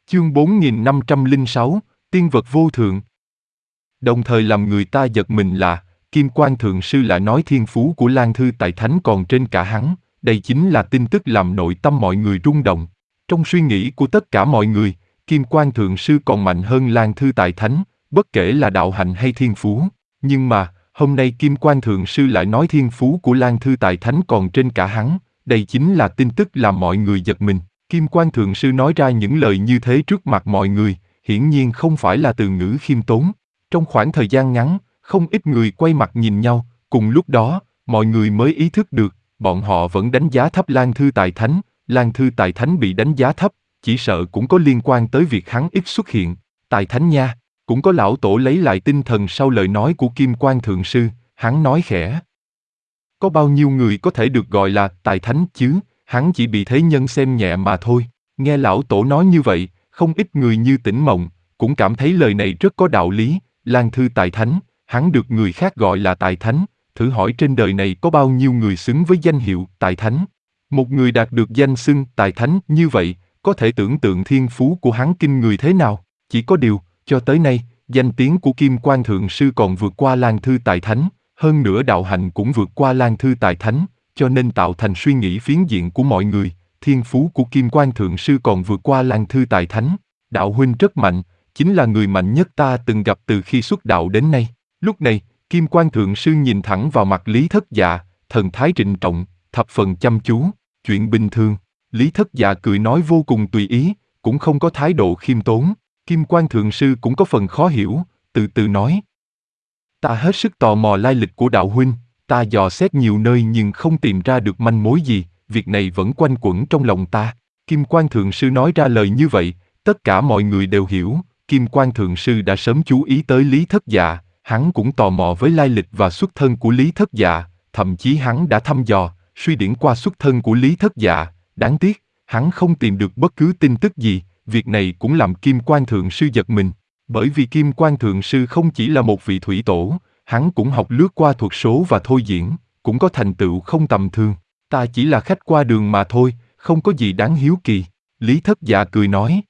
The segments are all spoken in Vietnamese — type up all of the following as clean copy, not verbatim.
Chương 4506, Tiên vật vô thượng. Đồng thời làm người ta giật mình là, Kim Quan Thượng Sư lại nói thiên phú của Lan Thư Tại Thánh còn trên cả hắn, đây chính là tin tức làm nội tâm mọi người rung động. Trong suy nghĩ của tất cả mọi người, Kim Quan Thượng Sư còn mạnh hơn Lan Thư Tại Thánh, bất kể là đạo hạnh hay thiên phú. Nhưng mà, hôm nay Kim Quan Thượng Sư lại nói thiên phú của Lan Thư Tại Thánh còn trên cả hắn, đây chính là tin tức làm mọi người giật mình. Kim Quan Thượng Sư nói ra những lời như thế trước mặt mọi người, hiển nhiên không phải là từ ngữ khiêm tốn. Trong khoảng thời gian ngắn, không ít người quay mặt nhìn nhau, cùng lúc đó, mọi người mới ý thức được, bọn họ vẫn đánh giá thấp Lan Thư Tại Thánh. Lan Thư Tại Thánh bị đánh giá thấp, chỉ sợ cũng có liên quan tới việc hắn ít xuất hiện. Tại Thánh nha, cũng có lão tổ lấy lại tinh thần sau lời nói của Kim Quan Thượng Sư, hắn nói khẽ. Có bao nhiêu người có thể được gọi là Tại Thánh chứ, hắn chỉ bị thế nhân xem nhẹ mà thôi. Nghe lão tổ nói như vậy, không ít người như Tỉnh Mộng, cũng cảm thấy lời này rất có đạo lý. Lan Thư Tại Thánh, hắn được người khác gọi là Tại Thánh, thử hỏi trên đời này có bao nhiêu người xứng với danh hiệu Tại Thánh. Một người đạt được danh xưng Tại Thánh như vậy, có thể tưởng tượng thiên phú của hắn kinh người thế nào. Chỉ có điều, cho tới nay, danh tiếng của Kim Quan Thượng Sư còn vượt qua Lan Thư Tại Thánh, hơn nữa đạo hạnh cũng vượt qua Lan Thư Tại Thánh, cho nên tạo thành suy nghĩ phiến diện của mọi người. Thiên phú của Kim Quan Thượng Sư còn vượt qua Lan Thư Tại Thánh. Đạo huynh rất mạnh, chính là người mạnh nhất ta từng gặp từ khi xuất đạo đến nay. Lúc này, Kim Quan Thượng Sư nhìn thẳng vào mặt Lý Thất Dạ, thần thái trịnh trọng, thập phần chăm chú. Chuyện bình thường. Lý Thất Dạ cười nói vô cùng tùy ý, cũng không có thái độ khiêm tốn. Kim Quan Thượng Sư cũng có phần khó hiểu, từ từ nói. Ta hết sức tò mò lai lịch của đạo huynh, ta dò xét nhiều nơi nhưng không tìm ra được manh mối gì, việc này vẫn quanh quẩn trong lòng ta. Kim Quan Thượng Sư nói ra lời như vậy, tất cả mọi người đều hiểu, Kim Quan Thượng Sư đã sớm chú ý tới Lý Thất Dạ, hắn cũng tò mò với lai lịch và xuất thân của Lý Thất Dạ, thậm chí hắn đã thăm dò, suy điển qua xuất thân của Lý Thất Dạ, đáng tiếc, hắn không tìm được bất cứ tin tức gì, việc này cũng làm Kim Quan Thượng Sư giật mình. Bởi vì Kim Quan Thượng Sư không chỉ là một vị thủy tổ, hắn cũng học lướt qua thuật số và thôi diễn, cũng có thành tựu không tầm thường. Ta chỉ là khách qua đường mà thôi, không có gì đáng hiếu kỳ. Lý Thất Dạ cười nói.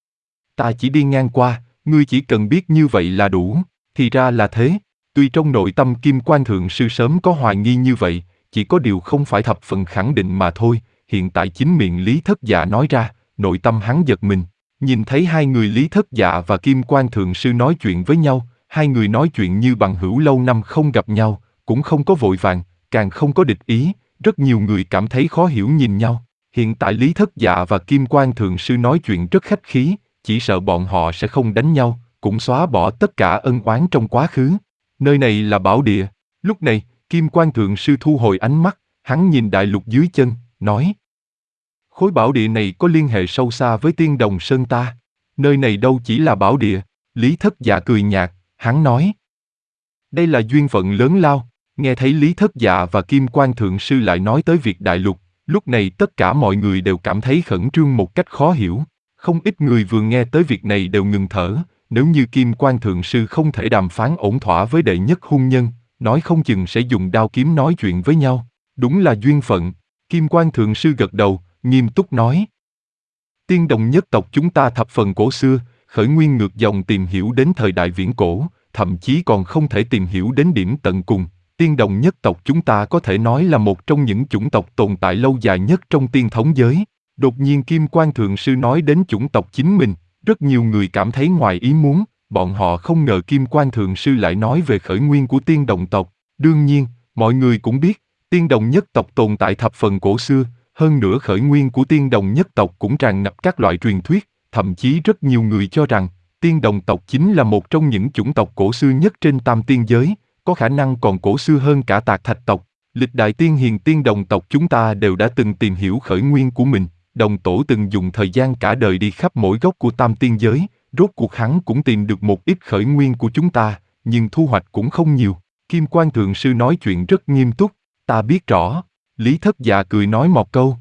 Ta chỉ đi ngang qua, ngươi chỉ cần biết như vậy là đủ. Thì ra là thế. Tuy trong nội tâm Kim Quan Thượng Sư sớm có hoài nghi như vậy, chỉ có điều không phải thập phần khẳng định mà thôi. Hiện tại chính miệng Lý Thất Dạ nói ra, nội tâm hắn giật mình. Nhìn thấy hai người Lý Thất Dạ và Kim Quan Thượng Sư nói chuyện với nhau, hai người nói chuyện như bằng hữu lâu năm không gặp nhau, cũng không có vội vàng, càng không có địch ý, rất nhiều người cảm thấy khó hiểu nhìn nhau. Hiện tại Lý Thất Dạ và Kim Quan Thượng Sư nói chuyện rất khách khí, chỉ sợ bọn họ sẽ không đánh nhau, cũng xóa bỏ tất cả ân oán trong quá khứ. Nơi này là bảo địa. Lúc này, Kim Quan Thượng Sư thu hồi ánh mắt, hắn nhìn đại lục dưới chân, nói. Khối bảo địa này có liên hệ sâu xa với Tiên Đồng Sơn ta. Nơi này đâu chỉ là bảo địa. Lý Thất Dạ cười nhạt, hắn nói. Đây là duyên phận lớn lao. Nghe thấy Lý Thất Dạ và Kim Quan Thượng Sư lại nói tới việc đại lục, lúc này tất cả mọi người đều cảm thấy khẩn trương một cách khó hiểu. Không ít người vừa nghe tới việc này đều ngừng thở, nếu như Kim Quan Thượng Sư không thể đàm phán ổn thỏa với đệ nhất hung nhân, nói không chừng sẽ dùng đao kiếm nói chuyện với nhau. Đúng là duyên phận. Kim Quan Thượng Sư gật đầu, nghiêm túc nói. Tiên Đồng nhất tộc chúng ta thập phần cổ xưa, khởi nguyên ngược dòng tìm hiểu đến thời đại viễn cổ, thậm chí còn không thể tìm hiểu đến điểm tận cùng. Tiên Đồng nhất tộc chúng ta có thể nói là một trong những chủng tộc tồn tại lâu dài nhất trong tiên thống giới. Đột nhiên Kim Quan Thượng Sư nói đến chủng tộc chính mình, rất nhiều người cảm thấy ngoài ý muốn, bọn họ không ngờ Kim Quan Thượng Sư lại nói về khởi nguyên của Tiên Đồng tộc. Đương nhiên, mọi người cũng biết, Tiên Đồng nhất tộc tồn tại thập phần cổ xưa, hơn nữa khởi nguyên của Tiên Đồng nhất tộc cũng tràn ngập các loại truyền thuyết, thậm chí rất nhiều người cho rằng, Tiên Đồng tộc chính là một trong những chủng tộc cổ xưa nhất trên tam tiên giới, có khả năng còn cổ xưa hơn cả Tạc Thạch tộc. Lịch đại tiên hiền Tiên Đồng tộc chúng ta đều đã từng tìm hiểu khởi nguyên của mình, Đồng tổ từng dùng thời gian cả đời đi khắp mỗi góc của tam tiên giới, rốt cuộc hắn cũng tìm được một ít khởi nguyên của chúng ta, nhưng thu hoạch cũng không nhiều. Kim Quan Thượng Sư nói chuyện rất nghiêm túc, ta biết rõ. Lý Thất Dạ cười nói một câu.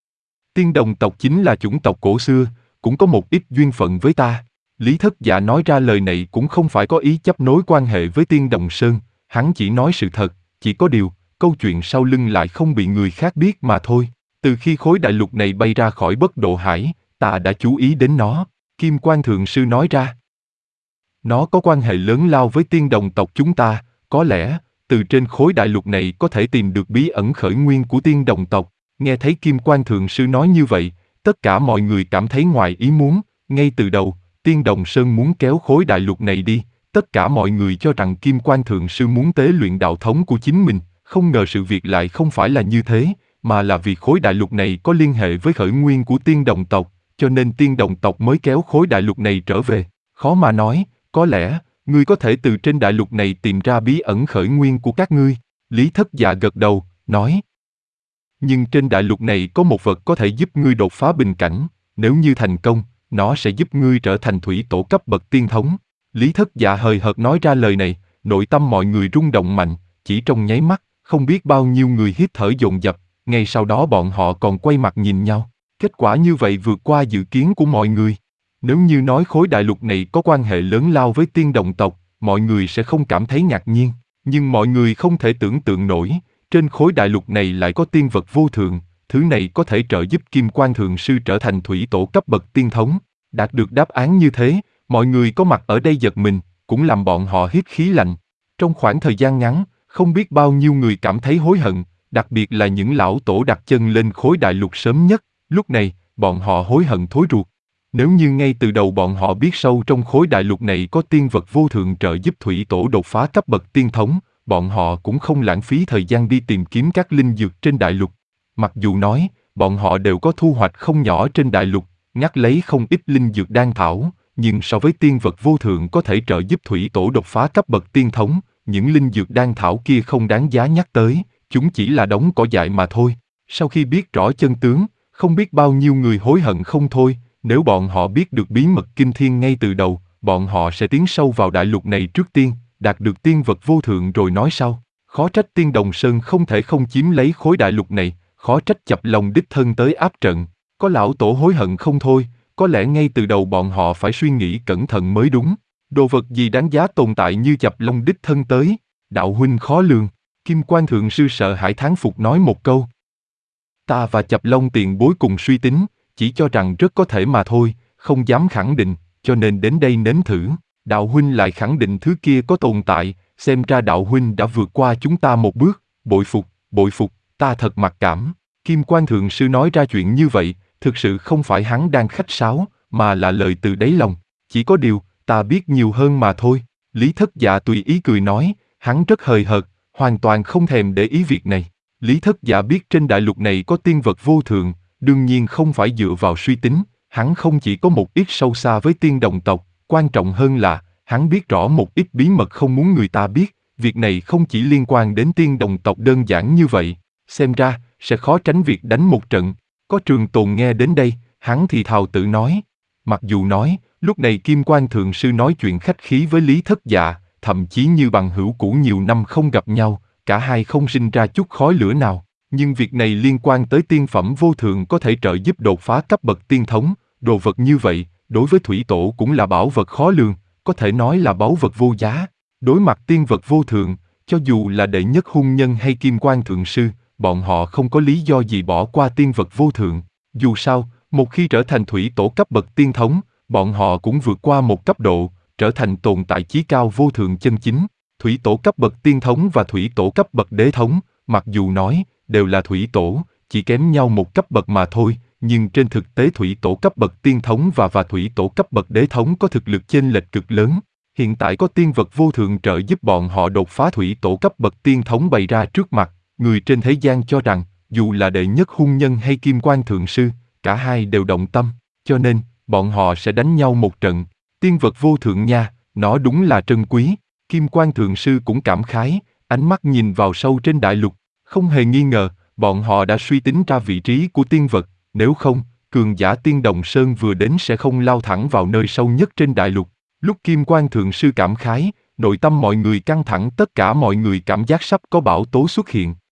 Tiên Đồng tộc chính là chủng tộc cổ xưa, cũng có một ít duyên phận với ta. Lý Thất Dạ nói ra lời này cũng không phải có ý chấp nối quan hệ với Tiên Đồng Sơn, hắn chỉ nói sự thật, chỉ có điều, câu chuyện sau lưng lại không bị người khác biết mà thôi. Từ khi khối đại lục này bay ra khỏi Bất Độ Hải, ta đã chú ý đến nó. Kim Quan Thượng Sư nói ra. Nó có quan hệ lớn lao với tiên đồng tộc chúng ta, có lẽ, từ trên khối đại lục này có thể tìm được bí ẩn khởi nguyên của tiên đồng tộc. Nghe thấy Kim Quan Thượng Sư nói như vậy, tất cả mọi người cảm thấy ngoài ý muốn, ngay từ đầu, Tiên Đồng Sơn muốn kéo khối đại lục này đi, tất cả mọi người cho rằng Kim Quan Thượng Sư muốn tế luyện đạo thống của chính mình, không ngờ sự việc lại không phải là như thế, mà là vì khối đại lục này có liên hệ với khởi nguyên của tiên đồng tộc, cho nên tiên đồng tộc mới kéo khối đại lục này trở về. Khó mà nói, có lẽ, ngươi có thể từ trên đại lục này tìm ra bí ẩn khởi nguyên của các ngươi. Lý Thất Dạ gật đầu, nói. Nhưng trên đại lục này có một vật có thể giúp ngươi đột phá bình cảnh, nếu như thành công, nó sẽ giúp ngươi trở thành thủy tổ cấp bậc tiên thống. Lý Thất Dạ hời hợt nói ra lời này, nội tâm mọi người rung động mạnh, chỉ trong nháy mắt, không biết bao nhiêu người hít thở dồn dập, ngay sau đó bọn họ còn quay mặt nhìn nhau. Kết quả như vậy vượt qua dự kiến của mọi người. Nếu như nói khối đại lục này có quan hệ lớn lao với tiên đồng tộc, mọi người sẽ không cảm thấy ngạc nhiên, nhưng mọi người không thể tưởng tượng nổi, trên khối đại lục này lại có tiên vật vô thượng, thứ này có thể trợ giúp Kim Quan Thượng Sư trở thành thủy tổ cấp bậc tiên thống. Đạt được đáp án như thế, mọi người có mặt ở đây giật mình, cũng làm bọn họ hít khí lạnh. Trong khoảng thời gian ngắn, không biết bao nhiêu người cảm thấy hối hận, đặc biệt là những lão tổ đặt chân lên khối đại lục sớm nhất, lúc này, bọn họ hối hận thối ruột. Nếu như ngay từ đầu bọn họ biết sâu trong khối đại lục này có tiên vật vô thượng trợ giúp thủy tổ đột phá cấp bậc tiên thống, bọn họ cũng không lãng phí thời gian đi tìm kiếm các linh dược trên đại lục. Mặc dù nói, bọn họ đều có thu hoạch không nhỏ trên đại lục, ngắt lấy không ít linh dược đan thảo, nhưng so với tiên vật vô thượng có thể trợ giúp thủy tổ đột phá cấp bậc tiên thống, những linh dược đan thảo kia không đáng giá nhắc tới, chúng chỉ là đống cỏ dại mà thôi. Sau khi biết rõ chân tướng, không biết bao nhiêu người hối hận không thôi, nếu bọn họ biết được bí mật kinh thiên ngay từ đầu, bọn họ sẽ tiến sâu vào đại lục này trước tiên, đạt được tiên vật vô thượng rồi nói sau. Khó trách Tiên Đồng Sơn không thể không chiếm lấy khối đại lục này, khó trách Chập Long đích thân tới áp trận. Có lão tổ hối hận không thôi, có lẽ ngay từ đầu bọn họ phải suy nghĩ cẩn thận mới đúng. Đồ vật gì đáng giá tồn tại như Chập Long đích thân tới, đạo huynh khó lường. Kim Quan Thượng Sư sợ hãi thán phục nói một câu. Ta và Chập Long tiền bối cùng suy tính, chỉ cho rằng rất có thể mà thôi, không dám khẳng định, cho nên đến đây nếm thử. Đạo huynh lại khẳng định thứ kia có tồn tại, xem ra đạo huynh đã vượt qua chúng ta một bước, bội phục, ta thật mặc cảm. Kim Quan Thượng Sư nói ra chuyện như vậy, thực sự không phải hắn đang khách sáo, mà là lời từ đáy lòng. Chỉ có điều, ta biết nhiều hơn mà thôi. Lý Thất Dạ tùy ý cười nói, hắn rất hời hợt, hoàn toàn không thèm để ý việc này. Lý Thất Dạ biết trên đại lục này có tiên vật vô thượng, đương nhiên không phải dựa vào suy tính, hắn không chỉ có một ít sâu xa với tiên đồng tộc, quan trọng hơn là, hắn biết rõ một ít bí mật không muốn người ta biết, việc này không chỉ liên quan đến tiên đồng tộc đơn giản như vậy, xem ra, sẽ khó tránh việc đánh một trận. Có Trường Tồn nghe đến đây, hắn thì thào tự nói. Mặc dù nói, lúc này Kim Quan Thượng Sư nói chuyện khách khí với Lý Thất Dạ, thậm chí như bằng hữu cũ nhiều năm không gặp nhau, cả hai không sinh ra chút khói lửa nào. Nhưng việc này liên quan tới tiên phẩm vô thượng có thể trợ giúp đột phá cấp bậc tiên thống, đồ vật như vậy, đối với thủy tổ cũng là bảo vật khó lường, có thể nói là báu vật vô giá. Đối mặt tiên vật vô thượng, cho dù là đệ nhất hung nhân hay Kim Quan Thượng Sư, bọn họ không có lý do gì bỏ qua tiên vật vô thượng. Dù sao, một khi trở thành thủy tổ cấp bậc tiên thống, bọn họ cũng vượt qua một cấp độ, trở thành tồn tại chí cao vô thượng chân chính. Thủy tổ cấp bậc tiên thống và thủy tổ cấp bậc đế thống, mặc dù nói, đều là thủy tổ, chỉ kém nhau một cấp bậc mà thôi, nhưng trên thực tế thủy tổ cấp bậc tiên thống và thủy tổ cấp bậc đế thống có thực lực chênh lệch cực lớn. Hiện tại có tiên vật vô thượng trợ giúp bọn họ đột phá thủy tổ cấp bậc tiên thống bày ra trước mặt, người trên thế gian cho rằng, dù là đệ nhất hung nhân hay Kim Quan Thượng Sư, cả hai đều động tâm, cho nên, bọn họ sẽ đánh nhau một trận. Tiên vật vô thượng nha, nó đúng là trân quý. Kim Quan Thượng Sư cũng cảm khái, ánh mắt nhìn vào sâu trên đại lục, không hề nghi ngờ, bọn họ đã suy tính ra vị trí của tiên vật, nếu không, cường giả Tiên Đồng Sơn vừa đến sẽ không lao thẳng vào nơi sâu nhất trên đại lục. Lúc Kim Quan Thượng Sư cảm khái, nội tâm mọi người căng thẳng, tất cả mọi người cảm giác sắp có bão tố xuất hiện.